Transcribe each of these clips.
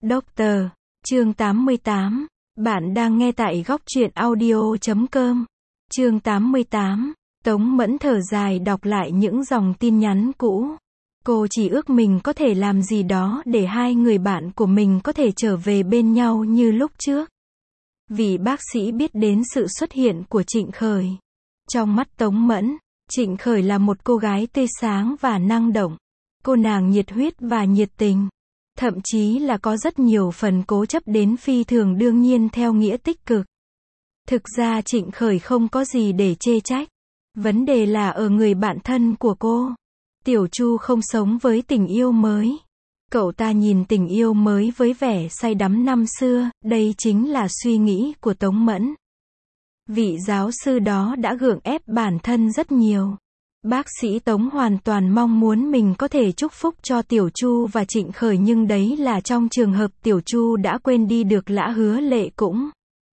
Doctor, chương 88. Bạn đang nghe tại góc truyện audio.com. Chương 88. Tống Mẫn thở dài đọc lại những dòng tin nhắn cũ. Cô chỉ ước mình có thể làm gì đó để hai người bạn của mình có thể trở về bên nhau như lúc trước. Vì bác sĩ biết đến sự xuất hiện của Trịnh Khởi. Trong mắt Tống Mẫn, Trịnh Khởi là một cô gái tươi sáng và năng động. Cô nàng nhiệt huyết và nhiệt tình. Thậm chí là có rất nhiều phần cố chấp đến phi thường đương nhiên theo nghĩa tích cực. Thực ra Trịnh Khởi không có gì để chê trách. Vấn đề là ở người bạn thân của cô. Tiểu Chu không sống với tình yêu mới. Cậu ta nhìn tình yêu mới với vẻ say đắm năm xưa, đây chính là suy nghĩ của Tống Mẫn. Vị giáo sư đó đã gượng ép bản thân rất nhiều. Bác sĩ Tống hoàn toàn mong muốn mình có thể chúc phúc cho Tiểu Chu và Trịnh Khởi, nhưng đấy là trong trường hợp Tiểu Chu đã quên đi được Lã Hứa Lệ cũng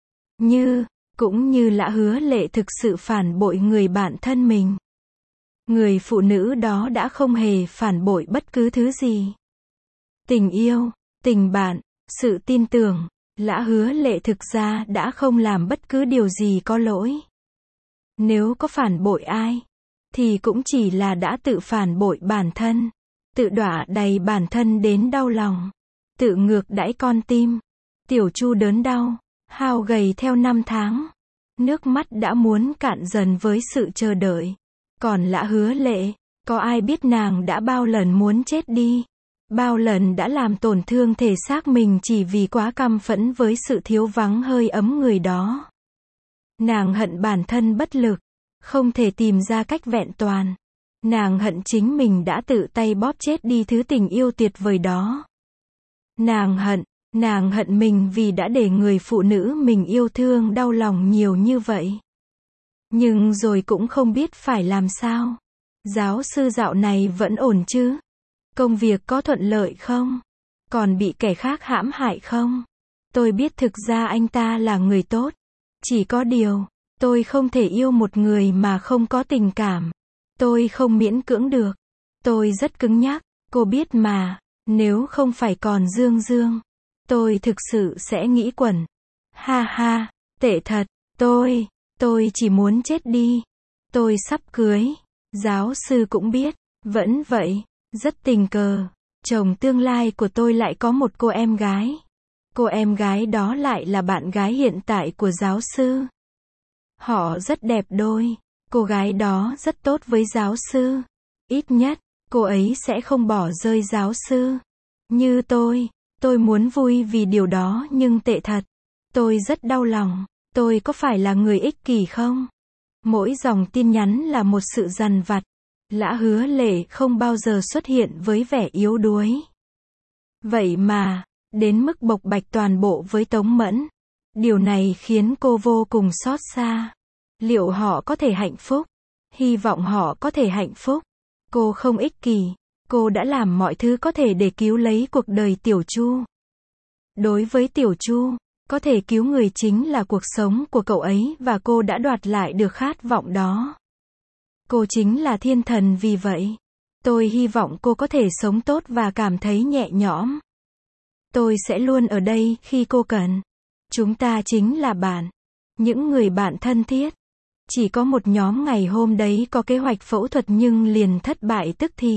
như Lã Hứa Lệ thực sự phản bội người bạn thân mình. Người phụ nữ đó đã không hề phản bội bất cứ thứ gì. Tình yêu, tình bạn, sự tin tưởng, Lã Hứa Lệ thực ra đã không làm bất cứ điều gì có lỗi. Nếu có phản bội ai, thì cũng chỉ là đã tự phản bội bản thân, tự đọa đầy bản thân đến đau lòng, tự ngược đãi con tim. Tiểu Chu đớn đau, hao gầy theo năm tháng, nước mắt đã muốn cạn dần với sự chờ đợi. Còn Lã Hứa Lệ, có ai biết nàng đã bao lần muốn chết đi, bao lần đã làm tổn thương thể xác mình chỉ vì quá căm phẫn với sự thiếu vắng hơi ấm người đó. Nàng hận bản thân bất lực, không thể tìm ra cách vẹn toàn. Nàng hận chính mình đã tự tay bóp chết đi thứ tình yêu tuyệt vời đó. Nàng hận mình vì đã để người phụ nữ mình yêu thương đau lòng nhiều như vậy. Nhưng rồi cũng không biết phải làm sao. Giáo sư dạo này vẫn ổn chứ? Công việc có thuận lợi không? Còn bị kẻ khác hãm hại không? Tôi biết thực ra anh ta là người tốt. Chỉ có điều, tôi không thể yêu một người mà không có tình cảm. Tôi không miễn cưỡng được. Tôi rất cứng nhắc, cô biết mà. Nếu không phải còn Dương, tôi thực sự sẽ nghĩ quẩn. Ha ha, tệ thật. Tôi chỉ muốn chết đi. Tôi sắp cưới. Giáo sư cũng biết. Vẫn vậy, rất tình cờ. Chồng tương lai của tôi lại có một cô em gái. Cô em gái đó lại là bạn gái hiện tại của giáo sư. Họ rất đẹp đôi. Cô gái đó rất tốt với giáo sư. Ít nhất, cô ấy sẽ không bỏ rơi giáo sư. Như tôi muốn vui vì điều đó nhưng tệ thật. Tôi rất đau lòng. Tôi có phải là người ích kỷ không? Mỗi dòng tin nhắn là một sự dằn vặt. Lã Hứa Lệ không bao giờ xuất hiện với vẻ yếu đuối. Vậy mà, đến mức bộc bạch toàn bộ với Tống Mẫn. Điều này khiến cô vô cùng xót xa. Liệu họ có thể hạnh phúc? Hy vọng họ có thể hạnh phúc. Cô không ích kỷ. Cô đã làm mọi thứ có thể để cứu lấy cuộc đời Tiểu Chu. Đối với Tiểu Chu, có thể cứu người chính là cuộc sống của cậu ấy và cô đã đoạt lại được khát vọng đó. Cô chính là thiên thần vì vậy. Tôi hy vọng cô có thể sống tốt và cảm thấy nhẹ nhõm. Tôi sẽ luôn ở đây khi cô cần. Chúng ta chính là bạn. Những người bạn thân thiết. Chỉ có một nhóm ngày hôm đấy có kế hoạch phẫu thuật nhưng liền thất bại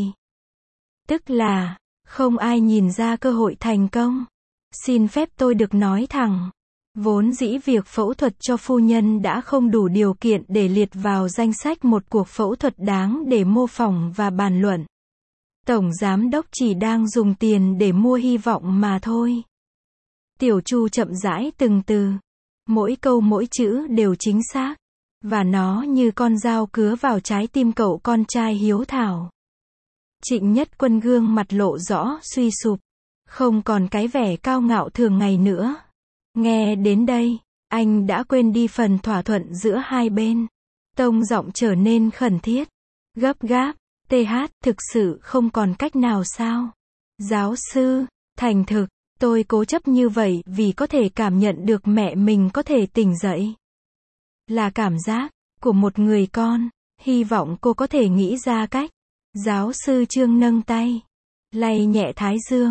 Tức là, không ai nhìn ra cơ hội thành công. Xin phép tôi được nói thẳng. Vốn dĩ việc phẫu thuật cho phu nhân đã không đủ điều kiện để liệt vào danh sách một cuộc phẫu thuật đáng để mô phỏng và bàn luận. Tổng giám đốc chỉ đang dùng tiền để mua hy vọng mà thôi. Tiểu Chu chậm rãi từng từ. Mỗi câu mỗi chữ đều chính xác. Và nó như con dao cứa vào trái tim cậu con trai hiếu thảo. Trịnh Nhất Quân gương mặt lộ rõ suy sụp. Không còn cái vẻ cao ngạo thường ngày nữa. Nghe đến đây, anh đã quên đi phần thỏa thuận giữa hai bên. Tông giọng trở nên khẩn thiết, gấp gáp. Thực sự không còn cách nào sao? Giáo sư, thành thực, tôi cố chấp như vậy vì có thể cảm nhận được mẹ mình có thể tỉnh dậy. Là cảm giác của một người con. Hy vọng cô có thể nghĩ ra cách. Giáo sư Trương nâng tay, lay nhẹ thái dương.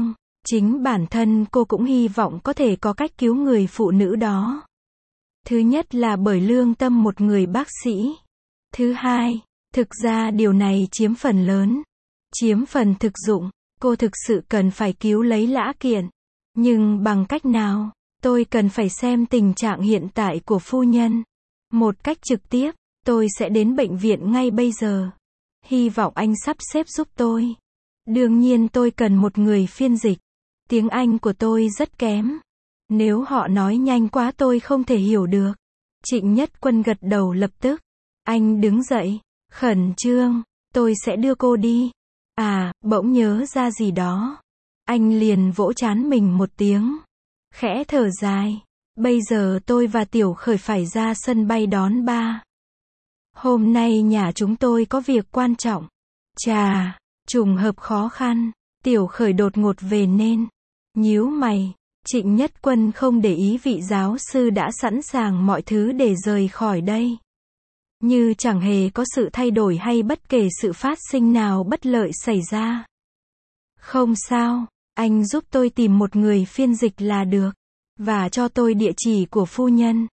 Chính bản thân cô cũng hy vọng có thể có cách cứu người phụ nữ đó. Thứ nhất là bởi lương tâm một người bác sĩ. Thứ hai, thực ra điều này chiếm phần lớn. Chiếm phần thực dụng, cô thực sự cần phải cứu lấy Lã Kiện. Nhưng bằng cách nào? Tôi cần phải xem tình trạng hiện tại của phu nhân. Một cách trực tiếp, tôi sẽ đến bệnh viện ngay bây giờ. Hy vọng anh sắp xếp giúp tôi. Đương nhiên tôi cần một người phiên dịch. Tiếng Anh của tôi rất kém. Nếu họ nói nhanh quá tôi không thể hiểu được. Trịnh Nhất Quân gật đầu lập tức. Anh đứng dậy. Khẩn trương. Tôi sẽ đưa cô đi. À, bỗng nhớ ra gì đó. Anh liền vỗ trán mình một tiếng. Khẽ thở dài. Bây giờ tôi và Tiểu Khởi phải ra sân bay đón ba. Hôm nay nhà chúng tôi có việc quan trọng. Chà, trùng hợp khó khăn. Tiểu Khởi đột ngột về nên. Nhíu mày. Trịnh Nhất Quân không để ý vị giáo sư đã sẵn sàng mọi thứ để rời khỏi đây. Như chẳng hề có sự thay đổi hay bất kể sự phát sinh nào bất lợi xảy ra. Không sao, anh giúp tôi tìm một người phiên dịch là được. Và cho tôi địa chỉ của phu nhân.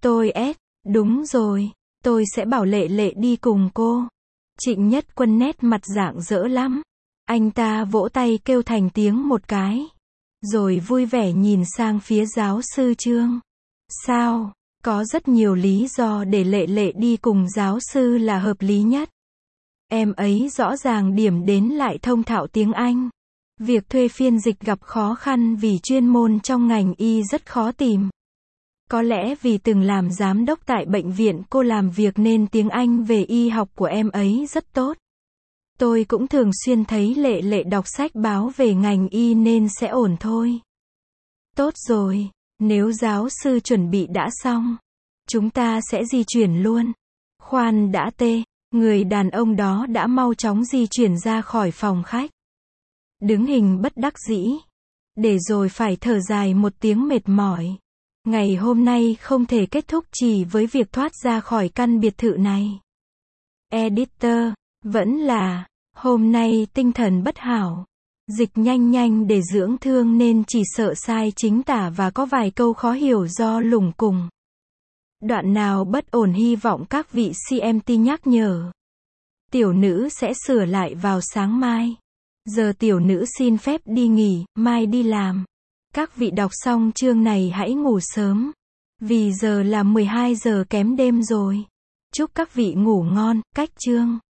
Đúng rồi, tôi sẽ bảo Lệ Lệ đi cùng cô. Trịnh Nhất Quân nét mặt rạng rỡ lắm. Anh ta vỗ tay kêu thành tiếng một cái. Rồi vui vẻ nhìn sang phía giáo sư Trương. Sao? Có rất nhiều lý do để Lệ Lệ đi cùng giáo sư là hợp lý nhất. Em ấy rõ ràng điểm đến lại thông thạo tiếng Anh. Việc thuê phiên dịch gặp khó khăn vì chuyên môn trong ngành y rất khó tìm. Có lẽ vì từng làm giám đốc tại bệnh viện cô làm việc nên tiếng Anh về y học của em ấy rất tốt. Tôi cũng thường xuyên thấy Lệ Lệ đọc sách báo về ngành y nên sẽ ổn thôi. Tốt rồi, nếu giáo sư chuẩn bị đã xong, chúng ta sẽ di chuyển luôn. Khoan đã tê, người đàn ông đó đã mau chóng di chuyển ra khỏi phòng khách. Đứng hình bất đắc dĩ. Để rồi phải thở dài một tiếng mệt mỏi. Ngày hôm nay không thể kết thúc chỉ với việc thoát ra khỏi căn biệt thự này. Editor, vẫn là, hôm nay tinh thần bất hảo. Dịch nhanh để dưỡng thương nên chỉ sợ sai chính tả và có vài câu khó hiểu do lủng củng. Đoạn nào bất ổn hy vọng các vị CMT nhắc nhở. Tiểu nữ sẽ sửa lại vào sáng mai. Giờ tiểu nữ xin phép đi nghỉ, mai đi làm. Các vị đọc xong chương này hãy ngủ sớm. Vì giờ là 12 giờ kém đêm rồi. Chúc các vị ngủ ngon, cách chương.